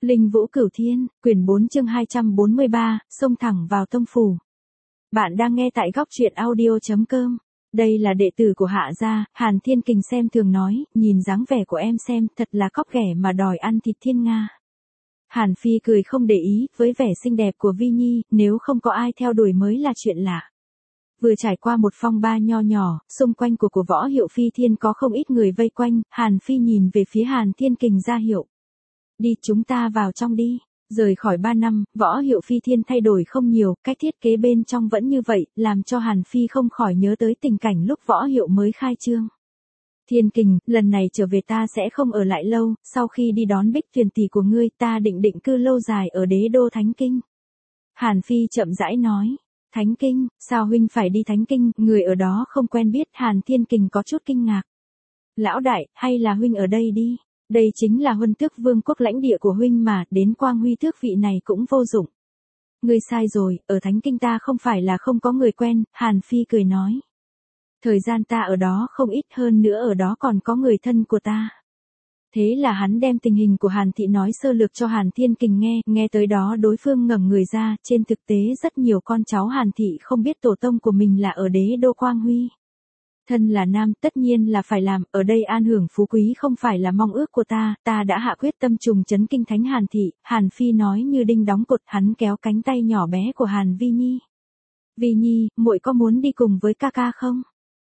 Linh Vũ Cửu Thiên, quyển 4 chương 243, xông thẳng vào tông phủ. Bạn đang nghe tại góc truyện audio.com. Đây là đệ tử của Hạ gia, Hàn Thiên Kình xem thường nói, nhìn dáng vẻ của em xem, thật là cóc ghẻ mà đòi ăn thịt thiên nga. Hàn Phi cười không để ý, với vẻ xinh đẹp của Vi Nhi, nếu không có ai theo đuổi mới là chuyện lạ. Vừa trải qua một phong ba nho nhỏ, xung quanh của Võ Hiệu Phi Thiên có không ít người vây quanh, Hàn Phi nhìn về phía Hàn Thiên Kình ra hiệu. Đi, chúng ta vào trong đi. Rời khỏi 3 năm, Võ Hiệu Phi Thiên thay đổi không nhiều, cách thiết kế bên trong vẫn như vậy, làm cho Hàn Phi không khỏi nhớ tới tình cảnh lúc Võ Hiệu mới khai trương. Thiên Kình, lần này trở về ta sẽ không ở lại lâu, sau khi đi đón Bích Tuyền tỷ của ngươi ta định cư lâu dài ở đế đô Thánh Kinh. Hàn Phi chậm rãi nói. Thánh Kinh, sao huynh phải đi Thánh Kinh, người ở đó không quen biết. Hàn Thiên Kình có chút kinh ngạc. Lão đại, hay là huynh ở đây đi. Đây chính là Huân Tước Vương quốc lãnh địa của huynh mà, đến Quang Huy tước vị này cũng vô dụng. Ngươi sai rồi, ở Thánh Kinh ta không phải là không có người quen, Hàn Phi cười nói. Thời gian ta ở đó không ít, hơn nữa ở đó còn có người thân của ta. Thế là hắn đem tình hình của Hàn Thị nói sơ lược cho Hàn Thiên Kình nghe tới đó đối phương ngẩng người ra, trên thực tế rất nhiều con cháu Hàn Thị không biết tổ tông của mình là ở đế đô Quang Huy. Thân là nam, tất nhiên là phải làm, ở đây an hưởng phú quý không phải là mong ước của ta đã hạ quyết tâm trùng trấn kinh thánh Hàn Thị. Hàn Phi nói như đinh đóng cột, hắn kéo cánh tay nhỏ bé của Hàn Vi Nhi. Vi Nhi, muội có muốn đi cùng với ca ca không?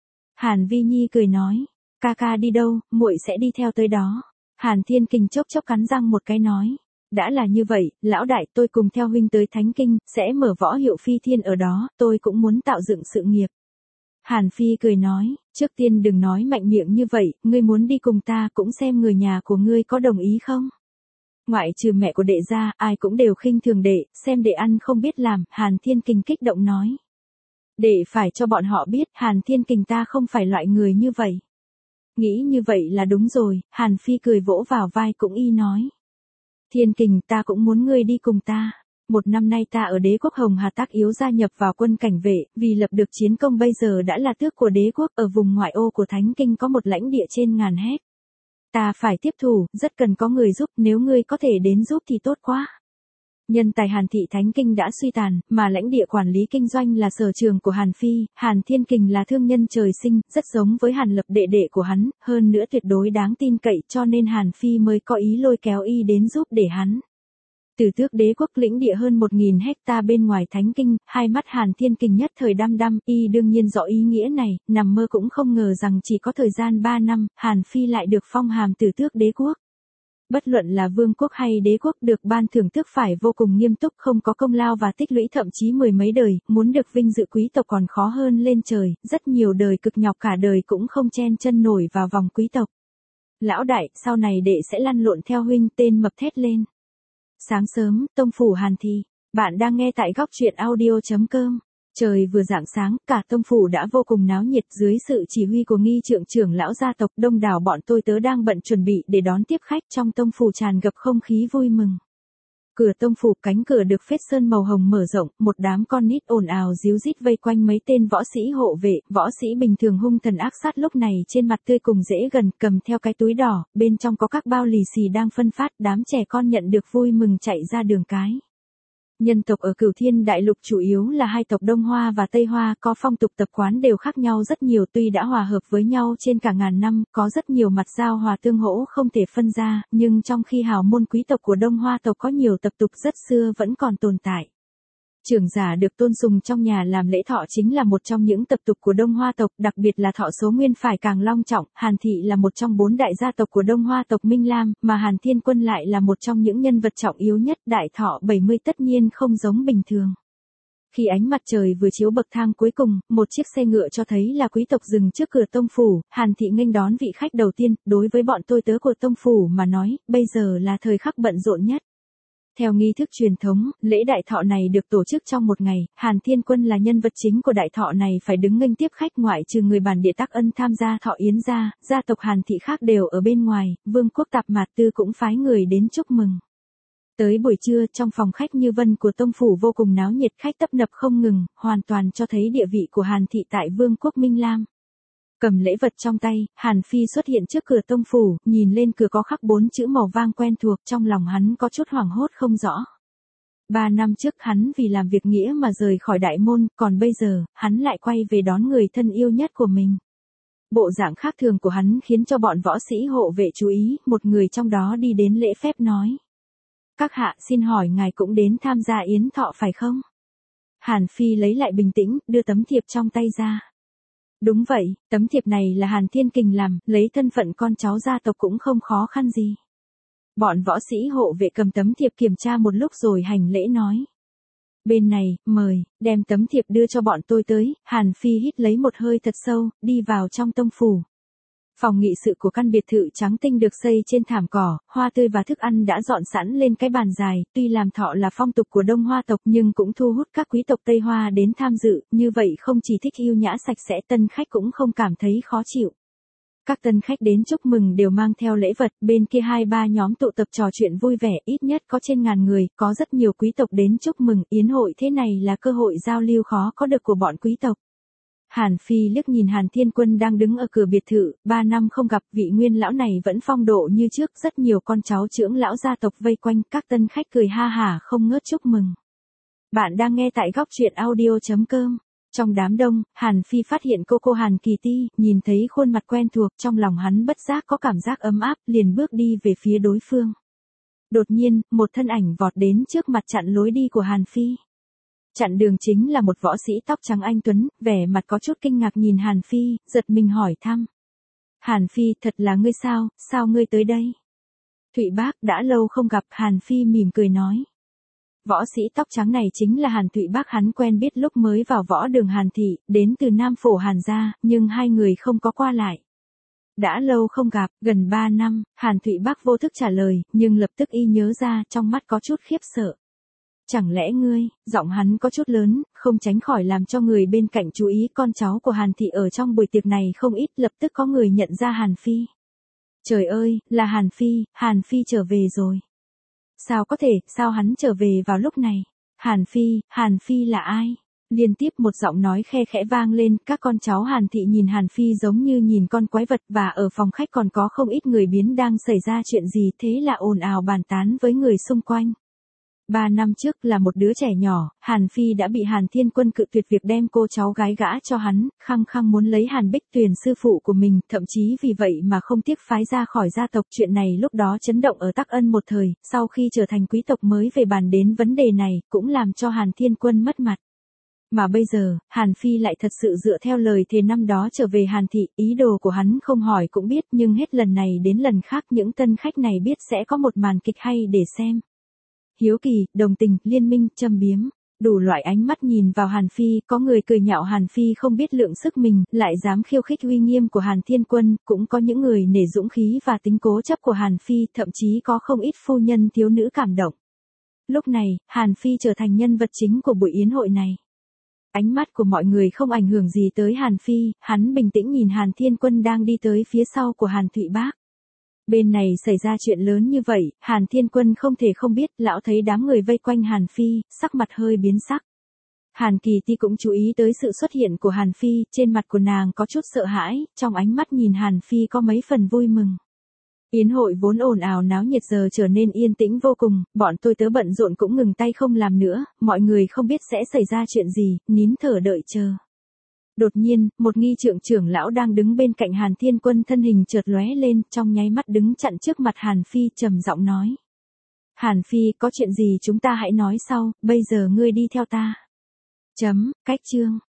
Hàn Vi Nhi cười nói, ca ca đi đâu, muội sẽ đi theo tới đó. Hàn Thiên Kình chốc cắn răng một cái nói. Đã là như vậy, lão đại, tôi cùng theo huynh tới Thánh Kinh, sẽ mở Võ Hiệu Phi Thiên ở đó, tôi cũng muốn tạo dựng sự nghiệp. Hàn Phi cười nói, trước tiên đừng nói mạnh miệng như vậy, ngươi muốn đi cùng ta cũng xem người nhà của ngươi có đồng ý không? Ngoại trừ mẹ của đệ gia, ai cũng đều khinh thường đệ, xem đệ ăn không biết làm, Hàn Thiên Kình kích động nói. Đệ phải cho bọn họ biết, Hàn Thiên Kình ta không phải loại người như vậy. Nghĩ như vậy là đúng rồi, Hàn Phi cười vỗ vào vai cũng y nói. Thiên Kình, ta cũng muốn ngươi đi cùng ta. Một năm nay ta ở đế quốc Hồng Hà Tác Yếu gia nhập vào quân cảnh vệ, vì lập được chiến công bây giờ đã là tước của đế quốc, ở vùng ngoại ô của Thánh Kinh có một lãnh địa trên ngàn héc. Ta phải tiếp thủ, rất cần có người giúp, nếu ngươi có thể đến giúp thì tốt quá. Nhân tài Hàn Thị Thánh Kinh đã suy tàn, mà lãnh địa quản lý kinh doanh là sở trường của Hàn Phi, Hàn Thiên Kình là thương nhân trời sinh, rất giống với Hàn Lập đệ đệ của hắn, hơn nữa tuyệt đối đáng tin cậy, cho nên Hàn Phi mới có ý lôi kéo y đến giúp để hắn. Từ tước đế quốc lĩnh địa hơn 1.000 hecta bên ngoài Thánh Kinh, hai mắt Hàn Thiên Kình nhất thời đăm, y đương nhiên rõ ý nghĩa này, nằm mơ cũng không ngờ rằng chỉ có thời gian 3 năm, Hàn Phi lại được phong hàm từ tước đế quốc. Bất luận là vương quốc hay đế quốc được ban thưởng tước phải vô cùng nghiêm túc, không có công lao và tích lũy thậm chí mười mấy đời, muốn được vinh dự quý tộc còn khó hơn lên trời, rất nhiều đời cực nhọc cả đời cũng không chen chân nổi vào vòng quý tộc. Lão đại, sau này đệ sẽ lăn lộn theo huynh, tên mập thét lên. Sáng sớm, tông phủ Hàn Thị, bạn đang nghe tại góc truyện audio.com. Trời vừa rạng sáng, cả tông phủ đã vô cùng náo nhiệt, dưới sự chỉ huy của nghi trượng trưởng lão gia tộc, đông đảo bọn tôi tớ đang bận chuẩn bị để đón tiếp khách, trong tông phủ tràn ngập không khí vui mừng. Cửa tông phủ, cánh cửa được phết sơn màu hồng mở rộng, một đám con nít ồn ào ríu rít vây quanh mấy tên võ sĩ hộ vệ, võ sĩ bình thường hung thần ác sát lúc này trên mặt tươi cùng dễ gần, cầm theo cái túi đỏ, bên trong có các bao lì xì đang phân phát, đám trẻ con nhận được vui mừng chạy ra đường cái. Nhân tộc ở Cửu Thiên Đại Lục chủ yếu là hai tộc Đông Hoa và Tây Hoa, có phong tục tập quán đều khác nhau rất nhiều, tuy đã hòa hợp với nhau trên cả ngàn năm, có rất nhiều mặt giao hòa tương hỗ không thể phân ra, nhưng trong khi hào môn quý tộc của Đông Hoa tộc có nhiều tập tục rất xưa vẫn còn tồn tại. Trưởng giả được tôn sùng trong nhà làm lễ thọ chính là một trong những tập tục của Đông Hoa tộc, đặc biệt là thọ số nguyên phải càng long trọng. Hàn Thị là một trong 4 đại gia tộc của Đông Hoa tộc Minh Lam, mà Hàn Thiên Quân lại là một trong những nhân vật trọng yếu nhất, đại thọ 70 tất nhiên không giống bình thường. Khi ánh mặt trời vừa chiếu bậc thang cuối cùng, một chiếc xe ngựa cho thấy là quý tộc dừng trước cửa tông phủ, Hàn Thị nghênh đón vị khách đầu tiên, đối với bọn tôi tớ của tông phủ mà nói, bây giờ là thời khắc bận rộn nhất. Theo nghi thức truyền thống, lễ đại thọ này được tổ chức trong một ngày, Hàn Thiên Quân là nhân vật chính của đại thọ này phải đứng nghênh tiếp khách, ngoại trừ người bản địa Tắc Ân tham gia thọ yến ra, gia tộc Hàn Thị khác đều ở bên ngoài, vương quốc Tạp Mạt Tư cũng phái người đến chúc mừng. Tới buổi trưa, trong phòng khách Như Vân của tông phủ vô cùng náo nhiệt, khách tấp nập không ngừng, hoàn toàn cho thấy địa vị của Hàn Thị tại vương quốc Minh Lam. Cầm lễ vật trong tay, Hàn Phi xuất hiện trước cửa tông phủ, nhìn lên cửa có khắc 4 chữ màu vàng quen thuộc, trong lòng hắn có chút hoảng hốt không rõ. 3 năm trước hắn vì làm việc nghĩa mà rời khỏi đại môn, còn bây giờ, hắn lại quay về đón người thân yêu nhất của mình. Bộ dạng khác thường của hắn khiến cho bọn võ sĩ hộ vệ chú ý, một người trong đó đi đến lễ phép nói. Các hạ, xin hỏi ngài cũng đến tham gia yến thọ phải không? Hàn Phi lấy lại bình tĩnh, đưa tấm thiệp trong tay ra. Đúng vậy, tấm thiệp này là Hàn Thiên Kình làm, lấy thân phận con cháu gia tộc cũng không khó khăn gì. Bọn võ sĩ hộ vệ cầm tấm thiệp kiểm tra một lúc rồi hành lễ nói. Bên này, mời, đem tấm thiệp đưa cho bọn tôi tới. Hàn Phi hít lấy một hơi thật sâu, đi vào trong tông phủ. Phòng nghị sự của căn biệt thự trắng tinh được xây trên thảm cỏ, hoa tươi và thức ăn đã dọn sẵn lên cái bàn dài, tuy làm thọ là phong tục của Đông Hoa tộc nhưng cũng thu hút các quý tộc Tây Hoa đến tham dự, như vậy không chỉ thích yêu nhã sạch sẽ, tân khách cũng không cảm thấy khó chịu. Các tân khách đến chúc mừng đều mang theo lễ vật, bên kia 2-3 nhóm tụ tập trò chuyện vui vẻ, ít nhất có trên 1000 người, có rất nhiều quý tộc đến chúc mừng, yến hội thế này là cơ hội giao lưu khó có được của bọn quý tộc. Hàn Phi liếc nhìn Hàn Thiên Quân đang đứng ở cửa biệt thự, 3 năm không gặp, vị nguyên lão này vẫn phong độ như trước, rất nhiều con cháu trưởng lão gia tộc vây quanh, các tân khách cười ha hả không ngớt chúc mừng. Bạn đang nghe tại góc truyện audio.com. Trong đám đông, Hàn Phi phát hiện cô Hàn Kỳ Ti, nhìn thấy khuôn mặt quen thuộc, trong lòng hắn bất giác có cảm giác ấm áp, liền bước đi về phía đối phương. Đột nhiên, một thân ảnh vọt đến trước mặt chặn lối đi của Hàn Phi. Chặn đường chính là một võ sĩ tóc trắng anh tuấn, vẻ mặt có chút kinh ngạc nhìn Hàn Phi, giật mình hỏi thăm. Hàn Phi, thật là ngươi sao ngươi tới đây? Thụy Bác, đã lâu không gặp, Hàn Phi mỉm cười nói. Võ sĩ tóc trắng này chính là Hàn Thụy Bác, hắn quen biết lúc mới vào võ đường Hàn Thị, đến từ Nam Phổ Hàn gia, nhưng hai người không có qua lại. Đã lâu không gặp, gần 3 năm, Hàn Thụy Bác vô thức trả lời, nhưng lập tức y nhớ ra, trong mắt có chút khiếp sợ. Chẳng lẽ ngươi, giọng hắn có chút lớn, không tránh khỏi làm cho người bên cạnh chú ý, con cháu của Hàn Thị ở trong buổi tiệc này không ít, lập tức có người nhận ra Hàn Phi. Trời ơi, là Hàn Phi trở về rồi. Sao có thể, sao hắn trở về vào lúc này? Hàn Phi là ai? Liên tiếp một giọng nói khe khẽ vang lên, các con cháu Hàn Thị nhìn Hàn Phi giống như nhìn con quái vật, và ở phòng khách còn có không ít người biến đang xảy ra chuyện gì, thế là ồn ào bàn tán với người xung quanh. 3 năm trước là một đứa trẻ nhỏ, Hàn Phi đã bị Hàn Thiên Quân cự tuyệt việc đem cô cháu gái gả cho hắn, khăng khăng muốn lấy Hàn Bích Tuyền sư phụ của mình, thậm chí vì vậy mà không tiếc phái ra khỏi gia tộc. Chuyện này lúc đó chấn động ở Tắc Ân một thời, sau khi trở thành quý tộc mới về bàn đến vấn đề này, cũng làm cho Hàn Thiên Quân mất mặt. Mà bây giờ, Hàn Phi lại thật sự dựa theo lời thề năm đó trở về Hàn Thị, ý đồ của hắn không hỏi cũng biết, nhưng hết lần này đến lần khác những tân khách này biết sẽ có một màn kịch hay để xem. Hiếu kỳ, đồng tình, liên minh, châm biếm, đủ loại ánh mắt nhìn vào Hàn Phi, có người cười nhạo Hàn Phi không biết lượng sức mình, lại dám khiêu khích uy nghiêm của Hàn Thiên Quân, cũng có những người nể dũng khí và tính cố chấp của Hàn Phi, thậm chí có không ít phu nhân thiếu nữ cảm động. Lúc này, Hàn Phi trở thành nhân vật chính của buổi yến hội này. Ánh mắt của mọi người không ảnh hưởng gì tới Hàn Phi, hắn bình tĩnh nhìn Hàn Thiên Quân đang đi tới phía sau của Hàn Thụy Bác. Bên này xảy ra chuyện lớn như vậy, Hàn Thiên Quân không thể không biết, lão thấy đám người vây quanh Hàn Phi, sắc mặt hơi biến sắc. Hàn Kỳ Ti cũng chú ý tới sự xuất hiện của Hàn Phi, trên mặt của nàng có chút sợ hãi, trong ánh mắt nhìn Hàn Phi có mấy phần vui mừng. Yến hội vốn ồn ào náo nhiệt giờ trở nên yên tĩnh vô cùng, bọn tôi tớ bận rộn cũng ngừng tay không làm nữa, mọi người không biết sẽ xảy ra chuyện gì, nín thở đợi chờ. Đột nhiên, một nghi trưởng lão đang đứng bên cạnh Hàn Thiên Quân thân hình chợt lóe lên, trong nháy mắt đứng chặn trước mặt Hàn Phi, trầm giọng nói. Hàn Phi, có chuyện gì chúng ta hãy nói sau, bây giờ ngươi đi theo ta. Cách chương.